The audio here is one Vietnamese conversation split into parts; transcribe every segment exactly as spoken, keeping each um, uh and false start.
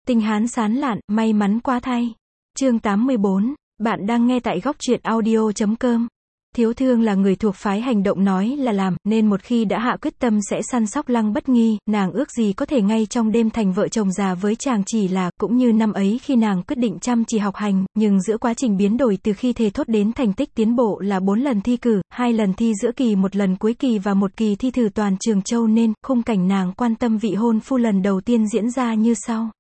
Tinh Hán sán lạn, may mắn quá thay. Chương tám mươi bốn, bạn đang nghe tại góc truyện audio chấm com. Thiếu Thương là người thuộc phái hành động nói là làm, nên một khi đã hạ quyết tâm sẽ săn sóc Lăng Bất Nghi, nàng ước gì có thể ngay trong đêm thành vợ chồng già với chàng. Chỉ là, cũng như năm ấy khi nàng quyết định chăm chỉ học hành, nhưng giữa quá trình biến đổi từ khi thề thốt đến thành tích tiến bộ là bốn lần thi cử, hai lần thi giữa kỳ, một lần cuối kỳ và một kỳ thi thử toàn Trường Châu, nên khung cảnh nàng quan tâm vị hôn phu lần đầu tiên diễn ra như sau.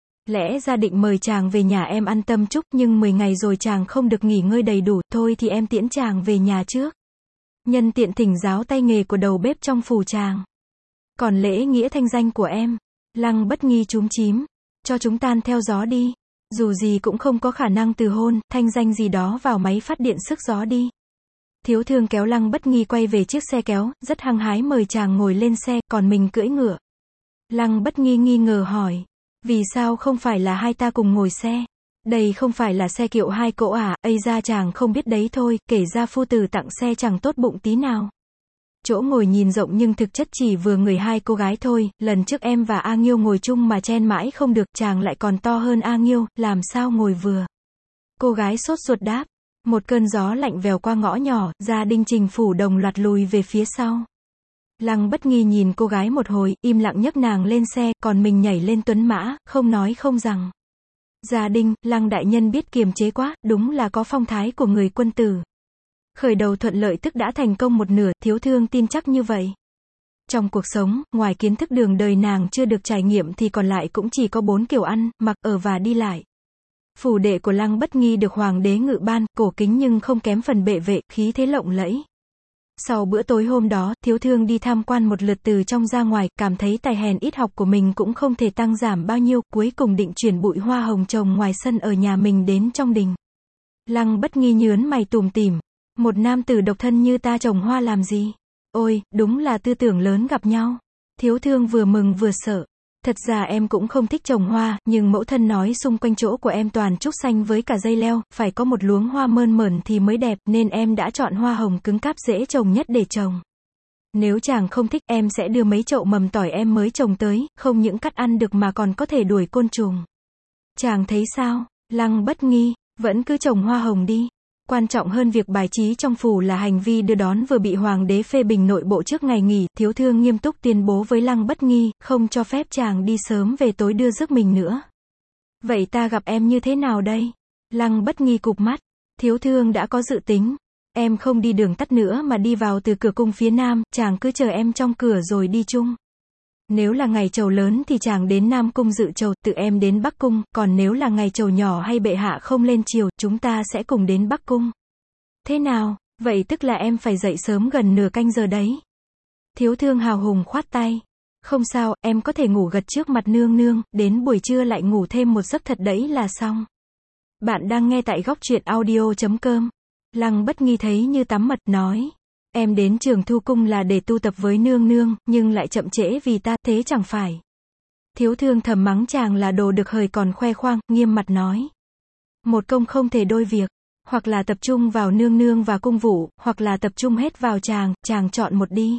Lẽ ra định mời chàng về nhà em ăn tâm chúc, nhưng mười ngày rồi chàng không được nghỉ ngơi đầy đủ, thôi thì em tiễn chàng về nhà trước. Nhân tiện thỉnh giáo tay nghề của đầu bếp trong phủ chàng. Còn lễ nghĩa thanh danh của em. Lăng Bất Nghi chúm chím. Cho chúng tan theo gió đi. Dù gì cũng không có khả năng từ hôn, thanh danh gì đó vào máy phát điện sức gió đi. Thiếu Thương kéo Lăng Bất Nghi quay về chiếc xe kéo, rất hăng hái mời chàng ngồi lên xe, còn mình cưỡi ngựa. Lăng Bất Nghi nghi ngờ hỏi. Vì sao không phải là hai ta cùng ngồi xe? Đây không phải là xe kiệu hai cỗ à? Ây ra chàng không biết đấy thôi, kể ra phu tử tặng xe chẳng tốt bụng tí nào. Chỗ ngồi nhìn rộng nhưng thực chất chỉ vừa người hai cô gái thôi, lần trước em và A Nghiêu ngồi chung mà chen mãi không được, chàng lại còn to hơn A Nghiêu, làm sao ngồi vừa? Cô gái sốt ruột đáp. Một cơn gió lạnh vèo qua ngõ nhỏ, gia đình Trình Phủ đồng loạt lùi về phía sau. Lăng Bất Nghi nhìn cô gái một hồi, im lặng nhấc nàng lên xe, còn mình nhảy lên tuấn mã, không nói không rằng. Gia đình, Lăng đại nhân biết kiềm chế quá, đúng là có phong thái của người quân tử. Khởi đầu thuận lợi tức đã thành công một nửa, Thiếu Thương tin chắc như vậy. Trong cuộc sống, ngoài kiến thức đường đời nàng chưa được trải nghiệm thì còn lại cũng chỉ có bốn kiểu ăn, mặc, ở và đi lại. Phủ đệ của Lăng Bất Nghi được hoàng đế ngự ban, cổ kính nhưng không kém phần bệ vệ, khí thế lộng lẫy. Sau bữa tối hôm đó, Thiếu Thương đi tham quan một lượt từ trong ra ngoài, cảm thấy tài hèn ít học của mình cũng không thể tăng giảm bao nhiêu, cuối cùng định chuyển bụi hoa hồng trồng ngoài sân ở nhà mình đến trong đình. Lăng Bất Nghi nhớn mày tủm tỉm, một nam tử độc thân như ta trồng hoa làm gì? Ôi, đúng là tư tưởng lớn gặp nhau. Thiếu Thương vừa mừng vừa sợ. Thật ra em cũng không thích trồng hoa, nhưng mẫu thân nói xung quanh chỗ của em toàn trúc xanh với cả dây leo, phải có một luống hoa mơn mởn thì mới đẹp, nên em đã chọn hoa hồng cứng cáp dễ trồng nhất để trồng. Nếu chàng không thích, em sẽ đưa mấy chậu mầm tỏi em mới trồng tới, không những cắt ăn được mà còn có thể đuổi côn trùng. Chàng thấy sao? Lăng Bất Nghi, vẫn cứ trồng hoa hồng đi. Quan trọng hơn việc bài trí trong phủ là hành vi đưa đón vừa bị hoàng đế phê bình nội bộ trước ngày nghỉ. Thiếu Thương nghiêm túc tuyên bố với Lăng Bất Nghi, không cho phép chàng đi sớm về tối đưa rước mình nữa. Vậy ta gặp em như thế nào đây? Lăng Bất Nghi cụp mắt. Thiếu Thương đã có dự tính. Em không đi đường tắt nữa mà đi vào từ cửa cung phía nam, chàng cứ chờ em trong cửa rồi đi chung. Nếu là ngày trầu lớn thì chàng đến Nam Cung dự trầu, tự em đến Bắc Cung, còn nếu là ngày trầu nhỏ hay bệ hạ không lên triều, chúng ta sẽ cùng đến Bắc Cung. Thế nào? Vậy tức là em phải dậy sớm gần nửa canh giờ đấy. Thiếu Thương hào hùng khoát tay. Không sao, em có thể ngủ gật trước mặt nương nương, đến buổi trưa lại ngủ thêm một giấc thật đấy là xong. Bạn đang nghe tại góc truyện audio chấm com. Lăng Bất Nghi thấy như tắm mật, nói. Em đến Trường Thu Cung là để tu tập với nương nương, nhưng lại chậm trễ vì ta, thế chẳng phải. Thiếu Thương thầm mắng chàng là đồ được hời còn khoe khoang, nghiêm mặt nói. Một công không thể đôi việc, hoặc là tập trung vào nương nương và cung vụ, hoặc là tập trung hết vào chàng, chàng chọn một đi.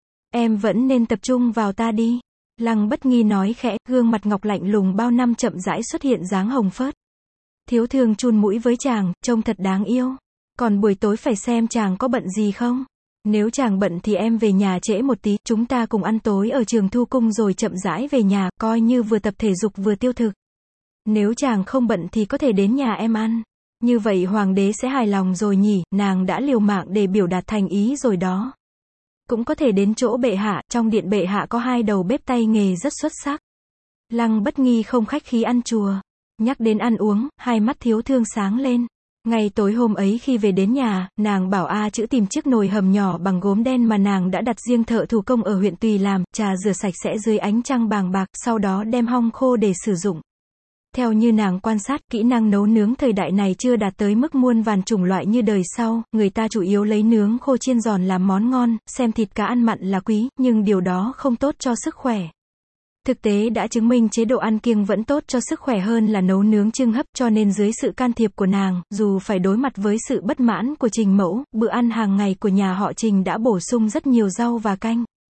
Em vẫn nên tập trung vào ta đi. Lăng Bất Nghi nói khẽ, gương mặt ngọc lạnh lùng bao năm chậm rãi xuất hiện dáng hồng phớt. Thiếu Thương chun mũi với chàng, trông thật đáng yêu. Còn buổi tối phải xem chàng có bận gì không? Nếu chàng bận thì em về nhà trễ một tí, chúng ta cùng ăn tối ở Trường Thu Cung rồi chậm rãi về nhà, coi như vừa tập thể dục vừa tiêu thực. Nếu chàng không bận thì có thể đến nhà em ăn. Như vậy hoàng đế sẽ hài lòng rồi nhỉ, nàng đã liều mạng để biểu đạt thành ý rồi đó. Cũng có thể đến chỗ bệ hạ, trong điện bệ hạ có hai đầu bếp tay nghề rất xuất sắc. Lăng Bất Nghi không khách khí ăn chùa. Nhắc đến ăn uống, hai mắt Thiếu Thương sáng lên. Ngày tối hôm ấy khi về đến nhà, nàng bảo A Chữ tìm chiếc nồi hầm nhỏ bằng gốm đen mà nàng đã đặt riêng thợ thủ công ở huyện Tùy làm, trà rửa sạch sẽ dưới ánh trăng bàng bạc, sau đó đem hong khô để sử dụng. Theo như nàng quan sát, kỹ năng nấu nướng thời đại này chưa đạt tới mức muôn vàn chủng loại như đời sau, người ta chủ yếu lấy nướng khô chiên giòn làm món ngon, xem thịt cá ăn mặn là quý, nhưng điều đó không tốt cho sức khỏe. Thực tế đã chứng minh chế độ ăn kiêng vẫn tốt cho sức khỏe hơn là nấu nướng chưng hấp, cho nên dưới sự can thiệp của nàng, dù phải đối mặt với sự bất mãn của Trình mẫu, bữa ăn hàng ngày của nhà họ Trình đã bổ sung rất nhiều rau và canh.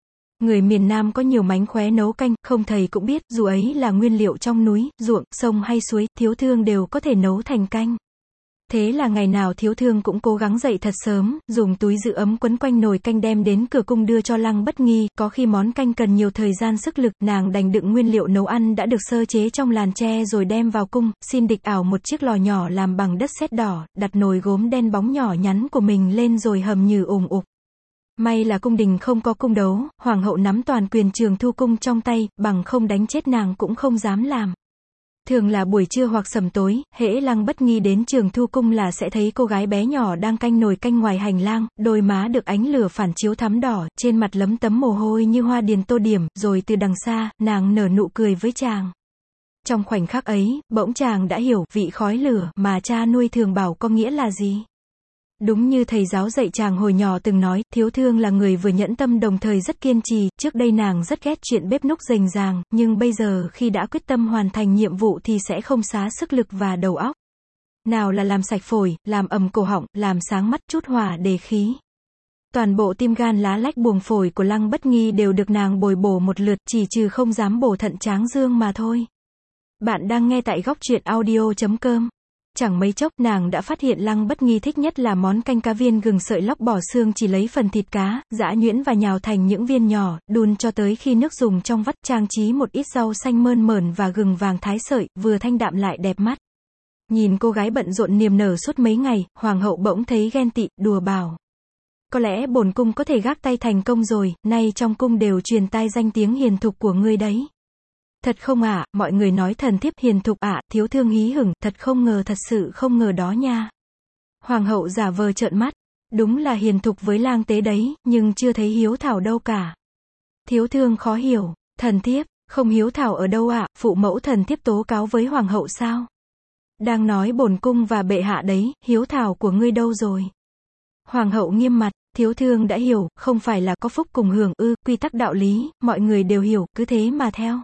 Người miền Nam có nhiều mánh khóe nấu canh, không thầy cũng biết, dù ấy là nguyên liệu trong núi, ruộng, sông hay suối, Thiếu Thương đều có thể nấu thành canh. Thế là ngày nào Thiếu Thương cũng cố gắng dậy thật sớm, dùng túi giữ ấm quấn quanh nồi canh đem đến cửa cung đưa cho Lăng Bất Nghi, có khi món canh cần nhiều thời gian sức lực, nàng đành đựng nguyên liệu nấu ăn đã được sơ chế trong làn tre rồi đem vào cung, xin Địch Ảo một chiếc lò nhỏ làm bằng đất sét đỏ, đặt nồi gốm đen bóng nhỏ nhắn của mình lên rồi hầm nhừ ủng ục. May là cung đình không có cung đấu, hoàng hậu nắm toàn quyền Trường Thu cung trong tay, bằng không đánh chết nàng cũng không dám làm. Thường là buổi trưa hoặc sầm tối, hễ Lăng Bất Nghi đến Trường Thu cung là sẽ thấy cô gái bé nhỏ đang canh nồi canh ngoài hành lang, đôi má được ánh lửa phản chiếu thắm đỏ, trên mặt lấm tấm mồ hôi như hoa điền tô điểm, rồi từ đằng xa, nàng nở nụ cười với chàng. Trong khoảnh khắc ấy, bỗng chàng đã hiểu, vị khói lửa mà cha nuôi thường bảo có nghĩa là gì. Đúng như thầy giáo dạy chàng hồi nhỏ từng nói, Thiếu Thương là người vừa nhẫn tâm đồng thời rất kiên trì, trước đây nàng rất ghét chuyện bếp núc rành ràng, nhưng bây giờ khi đã quyết tâm hoàn thành nhiệm vụ thì sẽ không xá sức lực và đầu óc. Nào là làm sạch phổi, làm ầm cổ họng, làm sáng mắt, chút hỏa đề khí. Toàn bộ tim gan lá lách buồng phổi của Lăng Bất Nghi đều được nàng bồi bổ một lượt, chỉ trừ không dám bổ thận tráng dương mà thôi. Bạn đang nghe tại góc truyện audio chấm com. Chẳng mấy chốc, nàng đã phát hiện Lăng Bất Nghi thích nhất là món canh cá viên gừng sợi lóc bỏ xương, chỉ lấy phần thịt cá, giã nhuyễn và nhào thành những viên nhỏ, đun cho tới khi nước dùng trong vắt, trang trí một ít rau xanh mơn mởn và gừng vàng thái sợi, vừa thanh đạm lại đẹp mắt. Nhìn cô gái bận rộn niềm nở suốt mấy ngày, hoàng hậu bỗng thấy ghen tị, đùa bảo. Có lẽ bổn cung có thể gác tay thành công rồi, nay trong cung đều truyền tai danh tiếng hiền thục của ngươi đấy. Thật không ạ, à, mọi người nói thần thiếp hiền thục ạ, à, Thiếu Thương hí hửng, thật không ngờ, thật sự không ngờ đó nha. Hoàng hậu giả vờ trợn mắt, đúng là hiền thục với lang tế đấy, nhưng chưa thấy hiếu thảo đâu cả. Thiếu Thương khó hiểu, thần thiếp, không hiếu thảo ở đâu ạ, à, phụ mẫu thần thiếp tố cáo với hoàng hậu sao? Đang nói bổn cung và bệ hạ đấy, hiếu thảo của ngươi đâu rồi? Hoàng hậu nghiêm mặt, Thiếu Thương đã hiểu, không phải là có phúc cùng hưởng ư, quy tắc đạo lý, mọi người đều hiểu, cứ thế mà theo.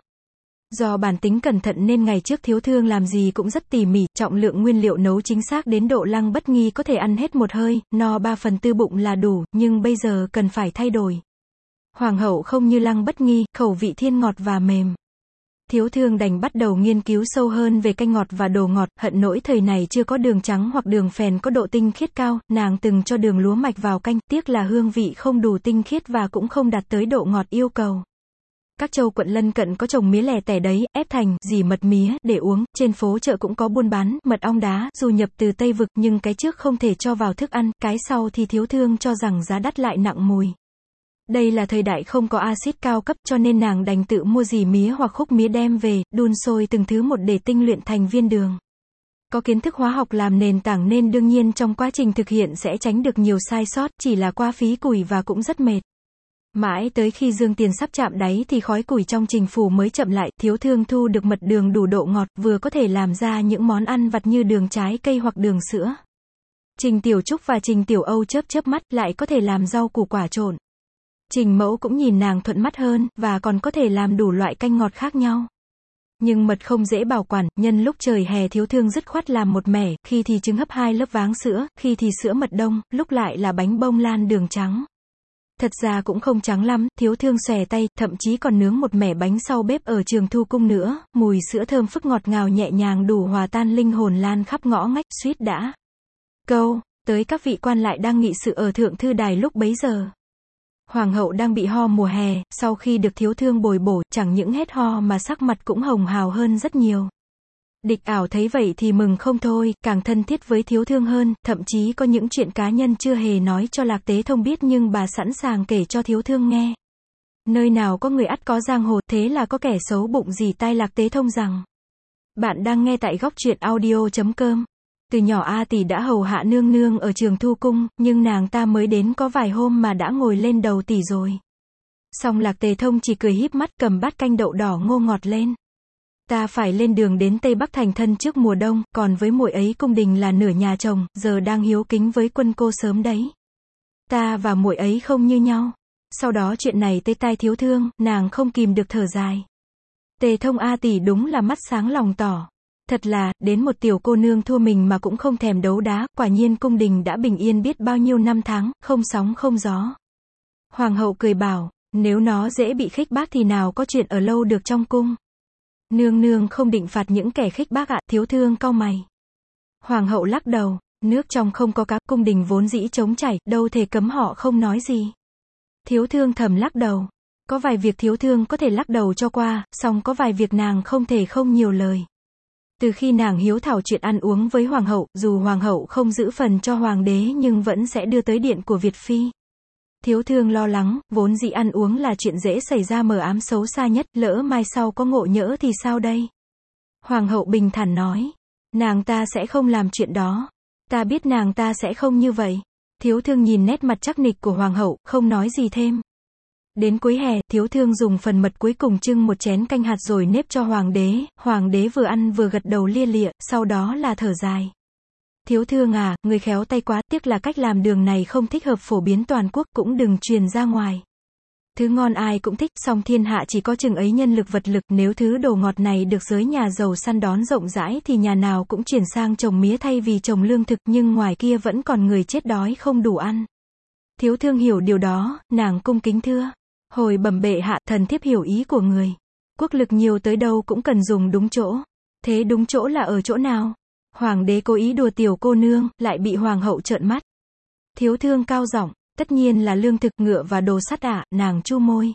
Do bản tính cẩn thận nên ngày trước Thiếu Thương làm gì cũng rất tỉ mỉ, trọng lượng nguyên liệu nấu chính xác đến độ Lăng Bất Nghi có thể ăn hết một hơi, no ba phần tư bụng là đủ, nhưng bây giờ cần phải thay đổi. Hoàng hậu không như Lăng Bất Nghi, khẩu vị thiên ngọt và mềm. Thiếu Thương đành bắt đầu nghiên cứu sâu hơn về canh ngọt và đồ ngọt, hận nỗi thời này chưa có đường trắng hoặc đường phèn có độ tinh khiết cao, nàng từng cho đường lúa mạch vào canh, tiếc là hương vị không đủ tinh khiết và cũng không đạt tới độ ngọt yêu cầu. Các châu quận lân cận có trồng mía lẻ tẻ đấy, ép thành, dì mật mía, để uống, trên phố chợ cũng có buôn bán, mật ong đá, dù nhập từ Tây Vực, nhưng cái trước không thể cho vào thức ăn, cái sau thì Thiếu Thương cho rằng giá đắt lại nặng mùi. Đây là thời đại không có axit cao cấp cho nên nàng đành tự mua dì mía hoặc khúc mía đem về, đun sôi từng thứ một để tinh luyện thành viên đường. Có kiến thức hóa học làm nền tảng nên đương nhiên trong quá trình thực hiện sẽ tránh được nhiều sai sót, chỉ là qua phí củi và cũng rất mệt. Mãi tới khi dương tiền sắp chạm đáy thì khói củi trong trình phủ mới chậm lại, Thiếu Thương thu được mật đường đủ độ ngọt, vừa có thể làm ra những món ăn vặt như đường trái cây hoặc đường sữa. Trình Tiểu Trúc và Trình Tiểu Âu chớp chớp mắt, lại có thể làm rau củ quả trộn. Trình Mẫu cũng nhìn nàng thuận mắt hơn, và còn có thể làm đủ loại canh ngọt khác nhau. Nhưng mật không dễ bảo quản, nhân lúc trời hè Thiếu Thương dứt khoát làm một mẻ, khi thì trứng hấp hai lớp váng sữa, khi thì sữa mật đông, lúc lại là bánh bông lan đường trắng. Thật ra cũng không trắng lắm, Thiếu Thương xòe tay, thậm chí còn nướng một mẻ bánh sau bếp ở Trường Thu cung nữa, mùi sữa thơm phức ngọt ngào nhẹ nhàng đủ hòa tan linh hồn lan khắp ngõ ngách, suýt đã. Câu, tới các vị quan lại đang nghị sự ở Thượng Thư Đài lúc bấy giờ. Hoàng hậu đang bị ho mùa hè, sau khi được Thiếu Thương bồi bổ, chẳng những hết ho mà sắc mặt cũng hồng hào hơn rất nhiều. Địch Ảo thấy vậy thì mừng không thôi, càng thân thiết với Thiếu Thương hơn, thậm chí có những chuyện cá nhân chưa hề nói cho Lạc Tế Thông biết nhưng bà sẵn sàng kể cho Thiếu Thương nghe. Nơi nào có người ắt có giang hồ, thế là có kẻ xấu bụng gì tai Lạc Tế Thông rằng. Bạn đang nghe tại góc truyện audio chấm com. Từ nhỏ A tỷ đã hầu hạ nương nương ở Trường Thu cung, nhưng nàng ta mới đến có vài hôm mà đã ngồi lên đầu tỷ rồi. Song Lạc Tế Thông chỉ cười híp mắt cầm bát canh đậu đỏ ngô ngọt lên. Ta phải lên đường đến Tây Bắc thành thân trước mùa đông, còn với muội ấy cung đình là nửa nhà chồng, giờ đang hiếu kính với quân cô sớm đấy. Ta và muội ấy không như nhau. Sau đó chuyện này tới tai Thiếu Thương, nàng không kìm được thở dài. Tề Thông A tỷ đúng là mắt sáng lòng tỏ. Thật là, đến một tiểu cô nương thua mình mà cũng không thèm đấu đá, quả nhiên cung đình đã bình yên biết bao nhiêu năm tháng, không sóng không gió. Hoàng hậu cười bảo, Nếu nó dễ bị khích bác thì nào có chuyện ở lâu được trong cung. Nương nương không định phạt những kẻ khích bác ạ, thiếu thương cau mày. Hoàng hậu lắc đầu, nước trong không có cá, cung đình vốn dĩ trống chảy, đâu thể cấm họ không nói gì. Thiếu thương thầm lắc đầu. Có vài việc thiếu thương có thể lắc đầu cho qua, song có vài việc nàng không thể không nhiều lời. Từ khi nàng hiếu thảo chuyện ăn uống với hoàng hậu, dù hoàng hậu không giữ phần cho hoàng đế nhưng vẫn sẽ đưa tới điện của Việt Phi. Thiếu thương lo lắng, vốn dĩ ăn uống là chuyện dễ xảy ra mờ ám xấu xa nhất, lỡ mai sau có ngộ nhỡ thì sao đây? Hoàng hậu bình thản nói, nàng ta sẽ không làm chuyện đó. Ta biết nàng ta sẽ không như vậy. Thiếu thương nhìn nét mặt chắc nịch của hoàng hậu, không nói gì thêm. Đến cuối hè, thiếu thương dùng phần mật cuối cùng trưng một chén canh hạt rồi nếp cho hoàng đế, hoàng đế vừa ăn vừa gật đầu lia lịa, sau đó là thở dài. Thiếu thương à, người khéo tay quá, tiếc là cách làm đường này không thích hợp phổ biến toàn quốc, cũng đừng truyền ra ngoài. Thứ ngon ai cũng thích, song thiên hạ chỉ có chừng ấy nhân lực vật lực, nếu thứ đồ ngọt này được giới nhà giàu săn đón rộng rãi thì nhà nào cũng chuyển sang trồng mía thay vì trồng lương thực, nhưng ngoài kia vẫn còn người chết đói không đủ ăn. Thiếu thương hiểu điều đó, nàng cung kính thưa. Hồi bẩm bệ hạ, thần thiếp hiểu ý của người. Quốc lực nhiều tới đâu cũng cần dùng đúng chỗ. Thế đúng chỗ là ở chỗ nào? Hoàng đế cố ý đùa tiểu cô nương, lại bị hoàng hậu trợn mắt. Thiếu thương cao giọng, tất nhiên là lương thực, ngựa và đồ sắt ạ, à, nàng chu môi.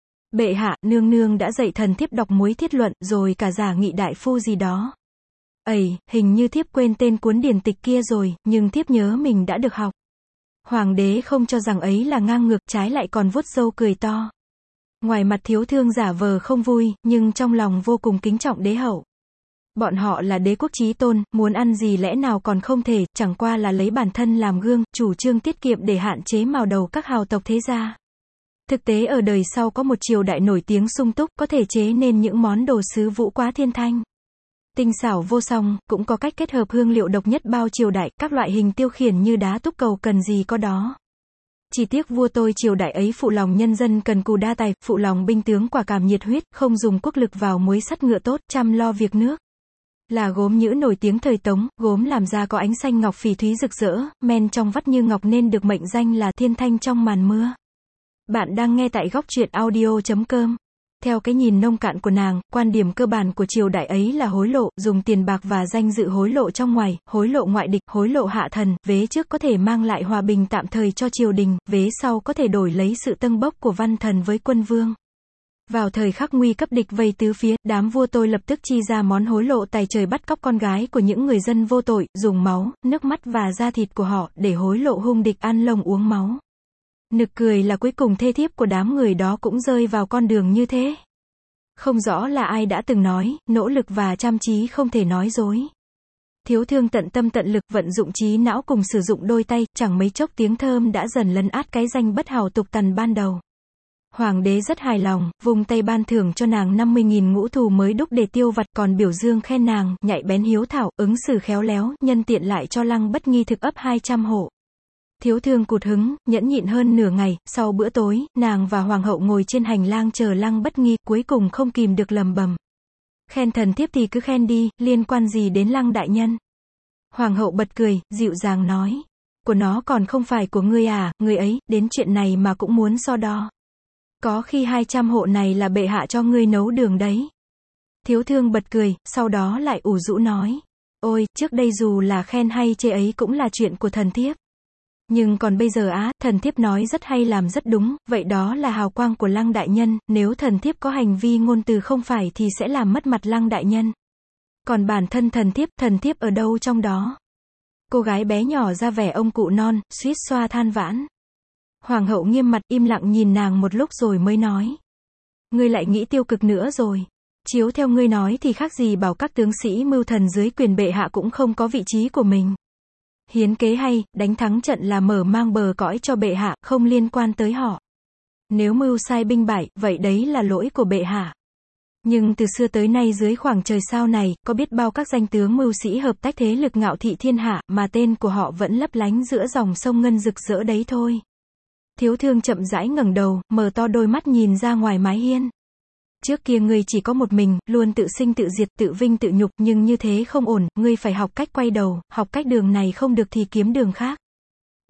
Bệ hạ, nương nương đã dạy thần thiếp đọc muối thiết luận, rồi cả giả nghị đại phu gì đó. Ây, hình như thiếp quên tên cuốn điển tịch kia rồi, nhưng thiếp nhớ mình đã được học. Hoàng đế không cho rằng ấy là ngang ngược, trái lại còn vuốt râu cười to. Ngoài mặt thiếu thương giả vờ không vui, nhưng trong lòng vô cùng kính trọng đế hậu. Bọn họ là đế quốc chí tôn, muốn ăn gì lẽ nào còn không thể, chẳng qua là lấy bản thân làm gương, chủ trương tiết kiệm để hạn chế mào đầu các hào tộc thế gia. Thực tế ở đời sau có một triều đại nổi tiếng sung túc, có thể chế nên những món đồ sứ vũ quá thiên thanh. Tinh xảo vô song, cũng có cách kết hợp hương liệu độc nhất bao triều đại, các loại hình tiêu khiển như đá túc cầu cần gì có đó. Chỉ tiếc vua tôi triều đại ấy phụ lòng nhân dân cần cù đa tài, phụ lòng binh tướng quả cảm nhiệt huyết, không dùng quốc lực vào muối sắt ngựa tốt, chăm lo việc nước. Là gốm nhữ nổi tiếng thời Tống, gốm làm ra có ánh xanh ngọc phỉ thúy rực rỡ, men trong vắt như ngọc nên được mệnh danh là thiên thanh trong màn mưa. Bạn đang nghe tại góc truyện audio chấm com. Theo cái nhìn nông cạn của nàng, quan điểm cơ bản của triều đại ấy là hối lộ, dùng tiền bạc và danh dự hối lộ trong ngoài, hối lộ ngoại địch, hối lộ hạ thần, vế trước có thể mang lại hòa bình tạm thời cho triều đình, vế sau có thể đổi lấy sự tâng bốc của văn thần với quân vương. Vào thời khắc nguy cấp địch vây tứ phía, đám vua tôi lập tức chi ra món hối lộ tài trời bắt cóc con gái của những người dân vô tội, dùng máu, nước mắt và da thịt của họ để hối lộ hung địch ăn lông uống máu. Nực cười là cuối cùng thê thiếp của đám người đó cũng rơi vào con đường như thế. Không rõ là ai đã từng nói, nỗ lực và chăm chí không thể nói dối. Thiếu thương tận tâm tận lực vận dụng trí não cùng sử dụng đôi tay, chẳng mấy chốc tiếng thơm đã dần lấn át cái danh bất hảo tục tằn ban đầu. Hoàng đế rất hài lòng, vùng tay ban thưởng cho nàng năm mươi nghìn ngũ thù mới đúc để tiêu vặt, còn biểu dương khen nàng, nhạy bén hiếu thảo, ứng xử khéo léo, nhân tiện lại cho Lăng Bất Nghi thực ấp hai trăm hộ. Thiếu thương cụt hứng, nhẫn nhịn hơn nửa ngày, sau bữa tối, nàng và hoàng hậu ngồi trên hành lang chờ Lăng Bất Nghi, cuối cùng không kìm được lầm bầm. Khen thần thiếp thì cứ khen đi, liên quan gì đến Lăng đại nhân? Hoàng hậu bật cười, dịu dàng nói. Của nó còn không phải của ngươi à, ngươi ấy, đến chuyện này mà cũng muốn so đo. Có khi hai trăm hộ này là bệ hạ cho ngươi nấu đường đấy. Thiếu thương bật cười, sau đó lại ủ rũ nói. Ôi, trước đây dù là khen hay chê ấy cũng là chuyện của thần thiếp. Nhưng còn bây giờ á, thần thiếp nói rất hay làm rất đúng, vậy đó là hào quang của Lăng đại nhân, nếu thần thiếp có hành vi ngôn từ không phải thì sẽ làm mất mặt Lăng đại nhân. Còn bản thân thần thiếp, thần thiếp ở đâu trong đó? Cô gái bé nhỏ ra vẻ ông cụ non, suýt xoa than vãn. Hoàng hậu nghiêm mặt im lặng nhìn nàng một lúc rồi mới nói. Ngươi lại nghĩ tiêu cực nữa rồi. Chiếu theo ngươi nói thì khác gì bảo các tướng sĩ mưu thần dưới quyền bệ hạ cũng không có vị trí của mình. Hiến kế hay, đánh thắng trận là mở mang bờ cõi cho bệ hạ, không liên quan tới họ. Nếu mưu sai binh bại, vậy đấy là lỗi của bệ hạ. Nhưng từ xưa tới nay dưới khoảng trời sao này, có biết bao các danh tướng mưu sĩ hợp tách thế lực ngạo thị thiên hạ, mà tên của họ vẫn lấp lánh giữa dòng sông ngân rực rỡ đấy thôi. Thiếu thương chậm rãi ngẩng đầu, mở to đôi mắt nhìn ra ngoài mái hiên. Trước kia ngươi chỉ có một mình, luôn tự sinh tự diệt, tự vinh tự nhục, nhưng như thế không ổn, ngươi phải học cách quay đầu, học cách đường này không được thì kiếm đường khác.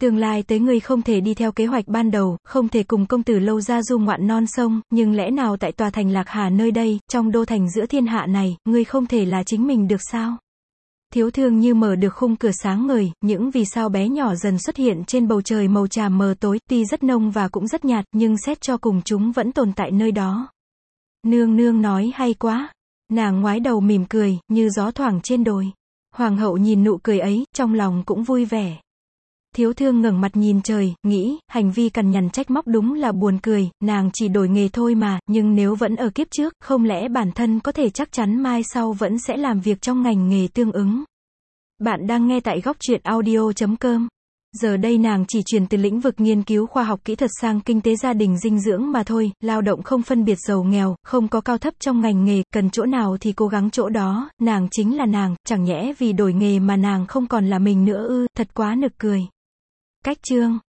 Tương lai tới ngươi không thể đi theo kế hoạch ban đầu, không thể cùng công tử Lâu ra du ngoạn non sông, nhưng lẽ nào tại tòa thành Lạc Hà nơi đây, trong đô thành giữa thiên hạ này, ngươi không thể là chính mình được sao? Thiếu thương như mở được khung cửa sáng ngời, những vì sao bé nhỏ dần xuất hiện trên bầu trời màu tràm mờ tối, tuy rất nông và cũng rất nhạt, nhưng xét cho cùng chúng vẫn tồn tại nơi đó. Nương nương nói hay quá. Nàng ngoái đầu mỉm cười, như gió thoảng trên đồi. Hoàng hậu nhìn nụ cười ấy, trong lòng cũng vui vẻ. Thiếu thương ngẩng mặt nhìn trời, nghĩ, hành vi cằn nhằn trách móc đúng là buồn cười, nàng chỉ đổi nghề thôi mà, nhưng nếu vẫn ở kiếp trước, không lẽ bản thân có thể chắc chắn mai sau vẫn sẽ làm việc trong ngành nghề tương ứng. Bạn đang nghe tại góc truyện audio chấm com. Giờ đây nàng chỉ chuyển từ lĩnh vực nghiên cứu khoa học kỹ thuật sang kinh tế gia đình dinh dưỡng mà thôi, lao động không phân biệt giàu nghèo, không có cao thấp trong ngành nghề, cần chỗ nào thì cố gắng chỗ đó, nàng chính là nàng, chẳng nhẽ vì đổi nghề mà nàng không còn là mình nữa ư, thật quá nực cười. Cách chương